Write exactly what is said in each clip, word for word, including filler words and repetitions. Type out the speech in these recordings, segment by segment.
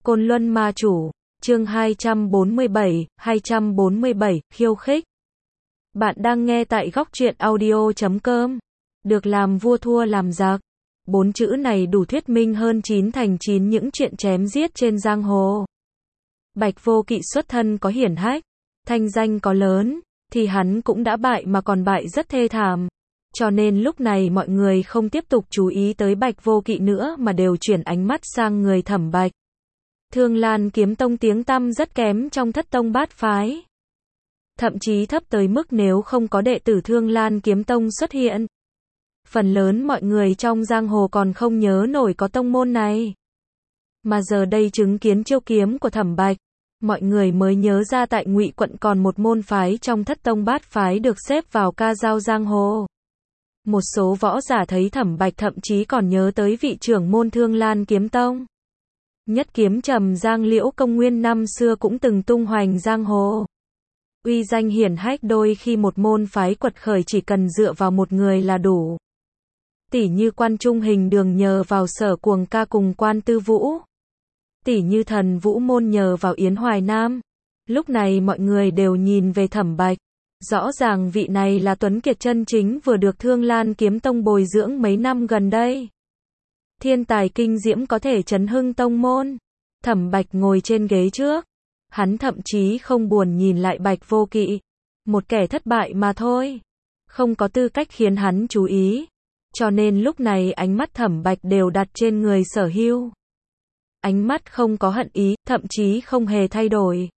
Côn Luân Ma Chủ, chương hai trăm bốn mươi bảy, hai trăm bốn mươi bảy, khiêu khích. Bạn đang nghe tại góc truyện audio chấm com. Được làm vua thua làm giặc. Bốn chữ này đủ thuyết minh hơn chín thành chín những chuyện chém giết trên giang hồ. Bạch Vô Kỵ xuất thân có hiển hách, thanh danh có lớn, thì hắn cũng đã bại mà còn bại rất thê thảm. Cho nên lúc này mọi người không tiếp tục chú ý tới Bạch Vô Kỵ nữa mà đều chuyển ánh mắt sang người Thẩm Bạch. Thương Lan Kiếm Tông tiếng tăm rất kém trong thất tông bát phái. Thậm chí thấp tới mức nếu không có đệ tử Thương Lan Kiếm Tông xuất hiện, phần lớn mọi người trong giang hồ còn không nhớ nổi có tông môn này. Mà giờ đây chứng kiến chiêu kiếm của Thẩm Bạch, mọi người mới nhớ ra tại Ngụy quận còn một môn phái trong thất tông bát phái được xếp vào ca dao giang hồ. Một số võ giả thấy Thẩm Bạch thậm chí còn nhớ tới vị trưởng môn Thương Lan Kiếm Tông. Nhất kiếm trầm giang Liễu Công Nguyên năm xưa cũng từng tung hoành giang hồ. Uy danh hiển hách, đôi khi một môn phái quật khởi chỉ cần dựa vào một người là đủ. Tỷ như Quan Trung Hình Đường nhờ vào Sở Cuồng Ca cùng Quan Tư Vũ. Tỷ như Thần Vũ Môn nhờ vào Yến Hoài Nam. Lúc này mọi người đều nhìn về Thẩm Bạch. Rõ ràng vị này là tuấn kiệt chân chính vừa được Thương Lan Kiếm Tông bồi dưỡng mấy năm gần đây. Thiên tài kinh diễm có thể chấn hưng tông môn. Thẩm Bạch ngồi trên ghế trước. Hắn thậm chí không buồn nhìn lại Bạch Vô Kỵ. Một kẻ thất bại mà thôi. Không có tư cách khiến hắn chú ý. Cho nên lúc này ánh mắt Thẩm Bạch đều đặt trên người Sở Hưu. Ánh mắt không có hận ý, thậm chí không hề thay đổi.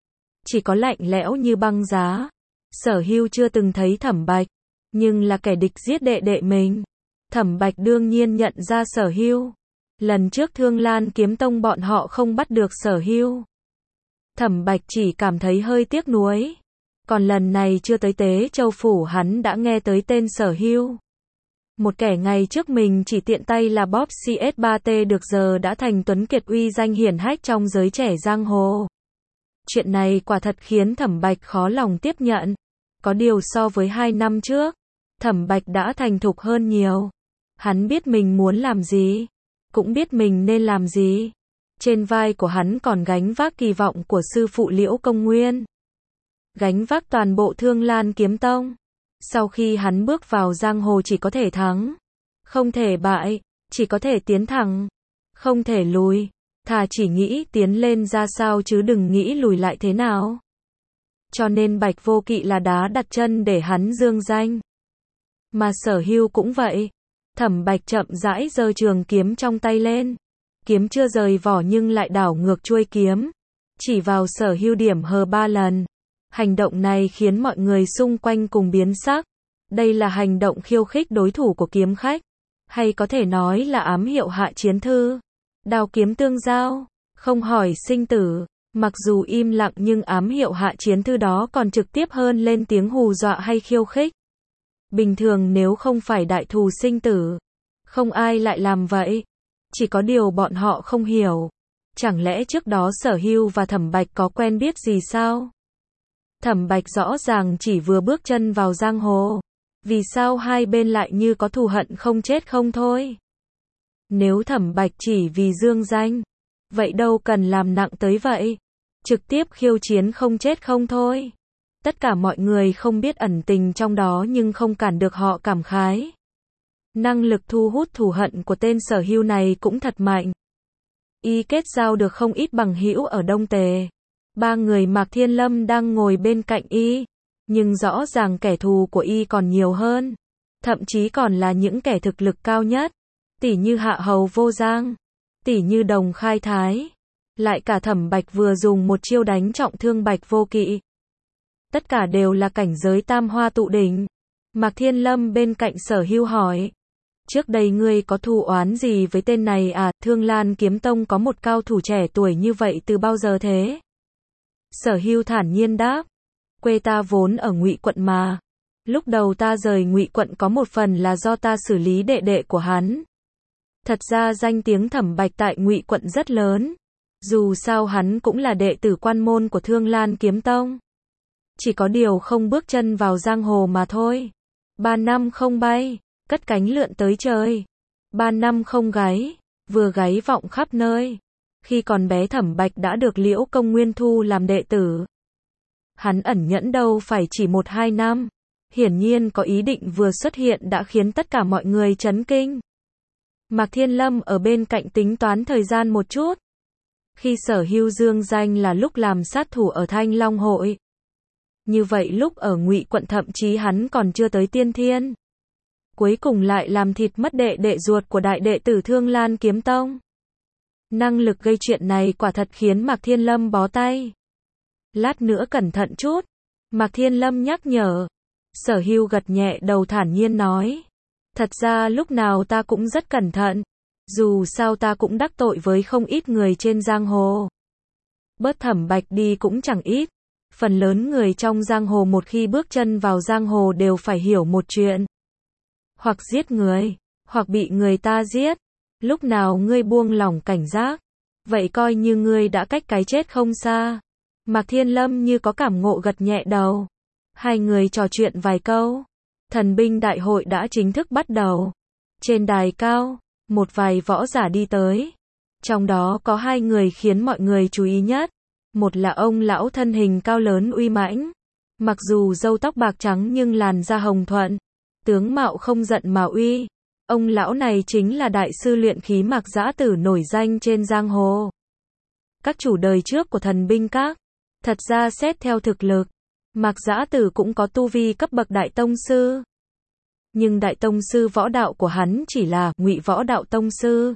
Chỉ có lạnh lẽo như băng giá. Sở Hưu chưa từng thấy Thẩm Bạch, nhưng là kẻ địch giết đệ đệ mình. Thẩm Bạch đương nhiên nhận ra Sở Hưu. Lần trước Thương Lan Kiếm Tông bọn họ không bắt được Sở Hưu. Thẩm Bạch chỉ cảm thấy hơi tiếc nuối. Còn lần này chưa tới Tế Châu Phủ hắn đã nghe tới tên Sở Hưu. Một kẻ ngày trước mình chỉ tiện tay là bóp xê ét ba tê được giờ đã thành tuấn kiệt uy danh hiển hách trong giới trẻ giang hồ. Chuyện này quả thật khiến Thẩm Bạch khó lòng tiếp nhận. Có điều so với hai năm trước, Thẩm Bạch đã thành thục hơn nhiều. Hắn biết mình muốn làm gì, cũng biết mình nên làm gì. Trên vai của hắn còn gánh vác kỳ vọng của sư phụ Liễu Công Nguyên. Gánh vác toàn bộ Thương Lan Kiếm Tông. Sau khi hắn bước vào giang hồ chỉ có thể thắng, không thể bại, chỉ có thể tiến thẳng, không thể lùi. Thà chỉ nghĩ tiến lên ra sao chứ đừng nghĩ lùi lại thế nào. Cho nên Bạch Vô Kỵ là đá đặt chân để hắn dương danh. Mà Sở Hưu cũng vậy. Thẩm Bạch chậm rãi giơ trường kiếm trong tay lên. Kiếm chưa rời vỏ nhưng lại đảo ngược chuôi kiếm. Chỉ vào Sở Hưu điểm hờ ba lần. Hành động này khiến mọi người xung quanh cùng biến sắc. Đây là hành động khiêu khích đối thủ của kiếm khách. Hay có thể nói là ám hiệu hạ chiến thư. Đao kiếm tương giao, không hỏi sinh tử. Mặc dù im lặng nhưng ám hiệu hạ chiến thư đó còn trực tiếp hơn lên tiếng hù dọa hay khiêu khích. Bình thường nếu không phải đại thù sinh tử, không ai lại làm vậy. Chỉ có điều bọn họ không hiểu. Chẳng lẽ trước đó Sở Hưu và Thẩm Bạch có quen biết gì sao? Thẩm Bạch rõ ràng chỉ vừa bước chân vào giang hồ. Vì sao hai bên lại như có thù hận không chết không thôi? Nếu Thẩm Bạch chỉ vì dương danh, vậy đâu cần làm nặng tới vậy. Trực tiếp khiêu chiến không chết không thôi. Tất cả mọi người không biết ẩn tình trong đó nhưng không cản được họ cảm khái. Năng lực thu hút thù hận của tên Sở Hưu này cũng thật mạnh. Y kết giao được không ít bằng hữu ở Đông Tề. Ba người Mạc Thiên Lâm đang ngồi bên cạnh Y. Nhưng rõ ràng kẻ thù của Y còn nhiều hơn. Thậm chí còn là những kẻ thực lực cao nhất. Tỷ như Hạ Hầu Vô Giang. Tỷ như Đồng Khai Thái. Lại cả Thẩm Bạch vừa dùng một chiêu đánh trọng thương Bạch Vô Kỵ. Tất cả đều là cảnh giới tam hoa tụ đỉnh. Mạc Thiên Lâm bên cạnh Sở Hưu hỏi. Trước đây ngươi có thù oán gì với tên này à? Thương Lan Kiếm Tông có một cao thủ trẻ tuổi như vậy từ bao giờ thế? Sở Hưu thản nhiên đáp. Quê ta vốn ở Ngụy quận mà. Lúc đầu ta rời Ngụy quận có một phần là do ta xử lý đệ đệ của hắn. Thật ra danh tiếng Thẩm Bạch tại Ngụy quận rất lớn. Dù sao hắn cũng là đệ tử quan môn của Thương Lan Kiếm Tông. Chỉ có điều không bước chân vào giang hồ mà thôi. Ba năm không bay, cất cánh lượn tới trời. Ba năm không gáy, vừa gáy vọng khắp nơi. Khi còn bé Thẩm Bạch đã được Liễu Công Nguyên thu làm đệ tử. Hắn ẩn nhẫn đâu phải chỉ một hai năm. Hiển nhiên có ý định vừa xuất hiện đã khiến tất cả mọi người chấn kinh. Mạc Thiên Lâm ở bên cạnh tính toán thời gian một chút. Khi Sở Hưu dương danh là lúc làm sát thủ ở Thanh Long Hội. Như vậy lúc ở Ngụy quận thậm chí hắn còn chưa tới tiên thiên. Cuối cùng lại làm thịt mất đệ đệ ruột của đại đệ tử Thương Lan Kiếm Tông. Năng lực gây chuyện này quả thật khiến Mạc Thiên Lâm bó tay. Lát nữa cẩn thận chút. Mạc Thiên Lâm nhắc nhở. Sở Hưu gật nhẹ đầu thản nhiên nói. Thật ra lúc nào ta cũng rất cẩn thận. Dù sao ta cũng đắc tội với không ít người trên giang hồ. Bớt Thẩm Bạch đi cũng chẳng ít. Phần lớn người trong giang hồ một khi bước chân vào giang hồ đều phải hiểu một chuyện. Hoặc giết người, hoặc bị người ta giết. Lúc nào ngươi buông lỏng cảnh giác, vậy coi như ngươi đã cách cái chết không xa. Mạc Thiên Lâm như có cảm ngộ gật nhẹ đầu. Hai người trò chuyện vài câu. Thần binh đại hội đã chính thức bắt đầu. Trên đài cao, một vài võ giả đi tới. Trong đó có hai người khiến mọi người chú ý nhất. Một là ông lão thân hình cao lớn uy mãnh. Mặc dù râu tóc bạc trắng nhưng làn da hồng thuận. Tướng mạo không giận mà uy. Ông lão này chính là đại sư luyện khí Mạc Dã Tử nổi danh trên giang hồ. Các chủ đời trước của thần binh các. Thật ra xét theo thực lực, Mạc Dã Tử cũng có tu vi cấp bậc đại tông sư. Nhưng đại tông sư võ đạo của hắn chỉ là ngụy võ đạo tông sư.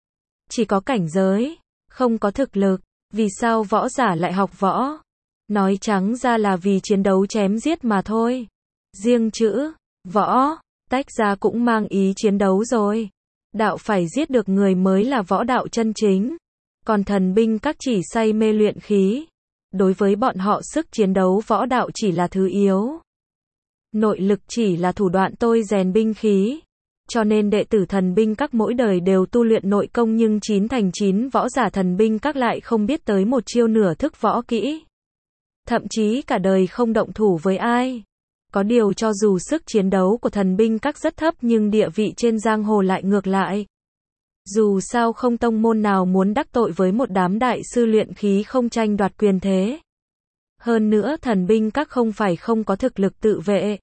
Chỉ có cảnh giới, không có thực lực. Vì sao võ giả lại học võ? Nói trắng ra là vì chiến đấu chém giết mà thôi. Riêng chữ võ tách ra cũng mang ý chiến đấu rồi. Đạo phải giết được người mới là võ đạo chân chính. Còn thần binh các chỉ say mê luyện khí. Đối với bọn họ sức chiến đấu võ đạo chỉ là thứ yếu. Nội lực chỉ là thủ đoạn tôi rèn binh khí. Cho nên đệ tử thần binh các mỗi đời đều tu luyện nội công nhưng chín thành chín võ giả thần binh các lại không biết tới một chiêu nửa thức võ kỹ. Thậm chí cả đời không động thủ với ai. Có điều cho dù sức chiến đấu của thần binh các rất thấp nhưng địa vị trên giang hồ lại ngược lại. Dù sao không tông môn nào muốn đắc tội với một đám đại sư luyện khí không tranh đoạt quyền thế. Hơn nữa thần binh các không phải không có thực lực tự vệ.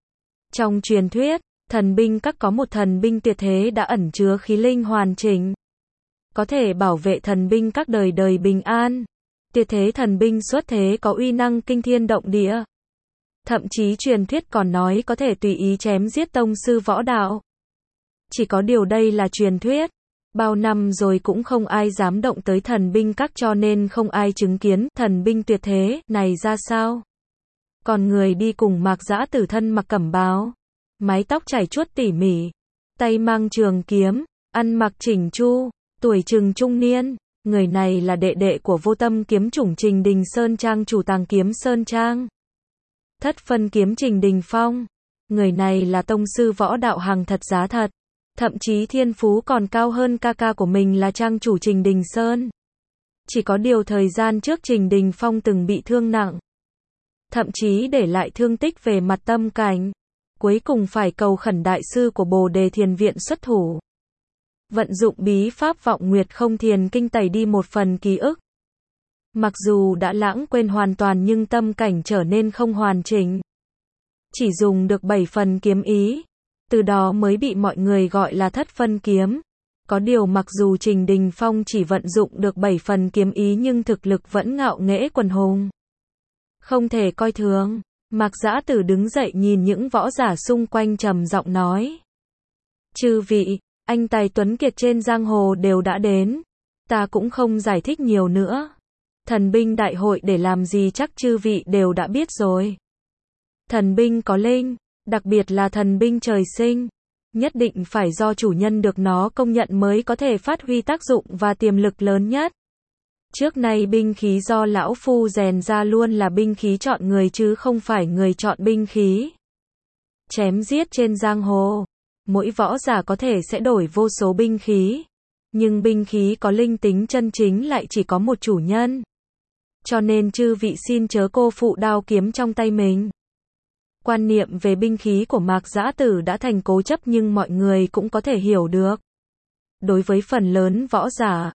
Trong truyền thuyết, thần binh các có một thần binh tuyệt thế đã ẩn chứa khí linh hoàn chỉnh. Có thể bảo vệ thần binh các đời đời bình an. Tuyệt thế thần binh xuất thế có uy năng kinh thiên động địa. Thậm chí truyền thuyết còn nói có thể tùy ý chém giết tông sư võ đạo. Chỉ có điều đây là truyền thuyết. Bao năm rồi cũng không ai dám động tới thần binh các cho nên không ai chứng kiến thần binh tuyệt thế này ra sao. Còn người đi cùng Mạc Dã Tử thân mặc cẩm bào. Mái tóc chải chuốt tỉ mỉ. Tay mang trường kiếm. Ăn mặc chỉnh chu. Tuổi chừng trung niên. Người này là đệ đệ của vô tâm kiếm chủng Trình Đình Sơn Trang chủ tàng kiếm Sơn Trang. Thất phân kiếm Trình Đình Phong. Người này là tông sư võ đạo hàng thật giá thật. Thậm chí thiên phú còn cao hơn ca ca của mình là trang chủ Trình Đình Sơn. Chỉ có điều thời gian trước Trình Đình Phong từng bị thương nặng. Thậm chí để lại thương tích về mặt tâm cảnh. Cuối cùng phải cầu khẩn đại sư của Bồ Đề Thiền Viện xuất thủ. Vận dụng bí pháp vọng nguyệt không thiền kinh tẩy đi một phần ký ức. Mặc dù đã lãng quên hoàn toàn nhưng tâm cảnh trở nên không hoàn chỉnh. Chỉ dùng được bảy phần kiếm ý. Từ đó mới bị mọi người gọi là thất phân kiếm. Có điều mặc dù Trình Đình Phong chỉ vận dụng được bảy phần kiếm ý nhưng thực lực vẫn ngạo nghễ quần hùng. Không thể coi thường. Mạc Dã Tử đứng dậy nhìn những võ giả xung quanh trầm giọng nói. Chư vị, anh tài tuấn kiệt trên giang hồ đều đã đến. Ta cũng không giải thích nhiều nữa. Thần binh đại hội để làm gì chắc chư vị đều đã biết rồi. Thần binh có linh, đặc biệt là thần binh trời sinh. Nhất định phải do chủ nhân được nó công nhận mới có thể phát huy tác dụng và tiềm lực lớn nhất. Trước nay binh khí do lão phu rèn ra luôn là binh khí chọn người chứ không phải người chọn binh khí. Chém giết trên giang hồ, mỗi võ giả có thể sẽ đổi vô số binh khí. Nhưng binh khí có linh tính chân chính lại chỉ có một chủ nhân. Cho nên chư vị xin chớ cô phụ đao kiếm trong tay mình. Quan niệm về binh khí của Mạc Dã Tử đã thành cố chấp nhưng mọi người cũng có thể hiểu được. Đối với phần lớn võ giả,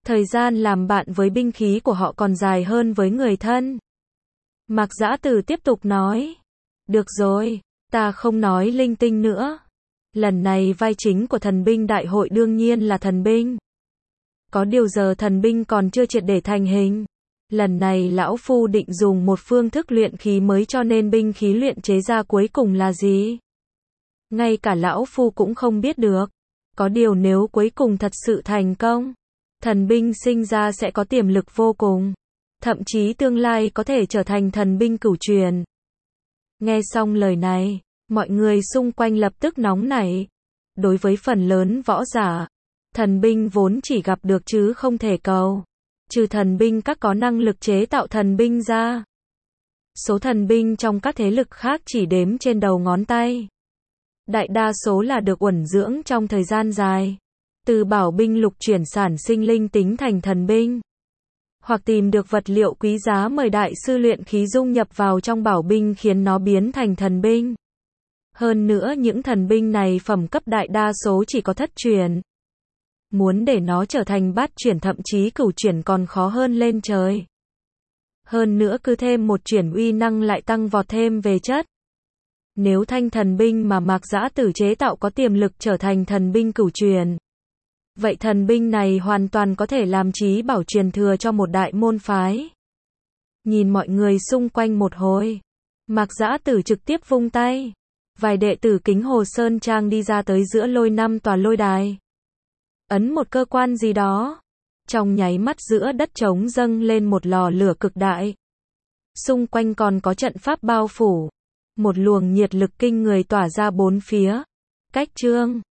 Thời gian làm bạn với binh khí của họ còn dài hơn với người thân. Mạc Dã Tử tiếp tục nói. Được rồi, ta không nói linh tinh nữa. Lần này vai chính của thần binh đại hội đương nhiên là thần binh. Có điều giờ thần binh còn chưa triệt để thành hình. Lần này lão phu định dùng một phương thức luyện khí mới cho nên binh khí luyện chế ra cuối cùng là gì? Ngay cả lão phu cũng không biết được. Có điều nếu cuối cùng thật sự thành công, thần binh sinh ra sẽ có tiềm lực vô cùng. Thậm chí tương lai có thể trở thành thần binh cửu truyền. Nghe xong lời này, mọi người xung quanh lập tức nóng nảy. Đối với phần lớn võ giả, thần binh vốn chỉ gặp được chứ không thể cầu. Trừ thần binh các có năng lực chế tạo thần binh ra, số thần binh trong các thế lực khác chỉ đếm trên đầu ngón tay. Đại đa số là được uẩn dưỡng trong thời gian dài, từ bảo binh lục chuyển sản sinh linh tính thành thần binh, hoặc tìm được vật liệu quý giá mời đại sư luyện khí dung nhập vào trong bảo binh khiến nó biến thành thần binh. Hơn nữa những thần binh này phẩm cấp đại đa số chỉ có thất truyền. Muốn để nó trở thành bát chuyển thậm chí cửu chuyển còn khó hơn lên trời. Hơn nữa cứ thêm một chuyển uy năng lại tăng vọt thêm về chất. Nếu thanh thần binh mà Mạc Dã Tử chế tạo có tiềm lực trở thành thần binh cửu truyền, vậy thần binh này hoàn toàn có thể làm chí bảo truyền thừa cho một đại môn phái. Nhìn mọi người xung quanh một hồi, Mạc Dã Tử trực tiếp vung tay. Vài đệ tử Kính Hồ Sơn Trang đi ra tới giữa lôi năm tòa lôi đài. Ấn một cơ quan gì đó. Trong nháy mắt giữa đất trống dâng lên một lò lửa cực đại. Xung quanh còn có trận pháp bao phủ. Một luồng nhiệt lực kinh người tỏa ra bốn phía. Cách chương